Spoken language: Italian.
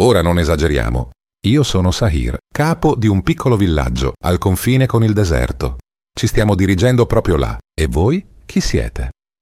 Ora non esageriamo. Io sono Sahir, capo di un piccolo villaggio al confine con il deserto. Ci stiamo dirigendo proprio là. E voi chi siete?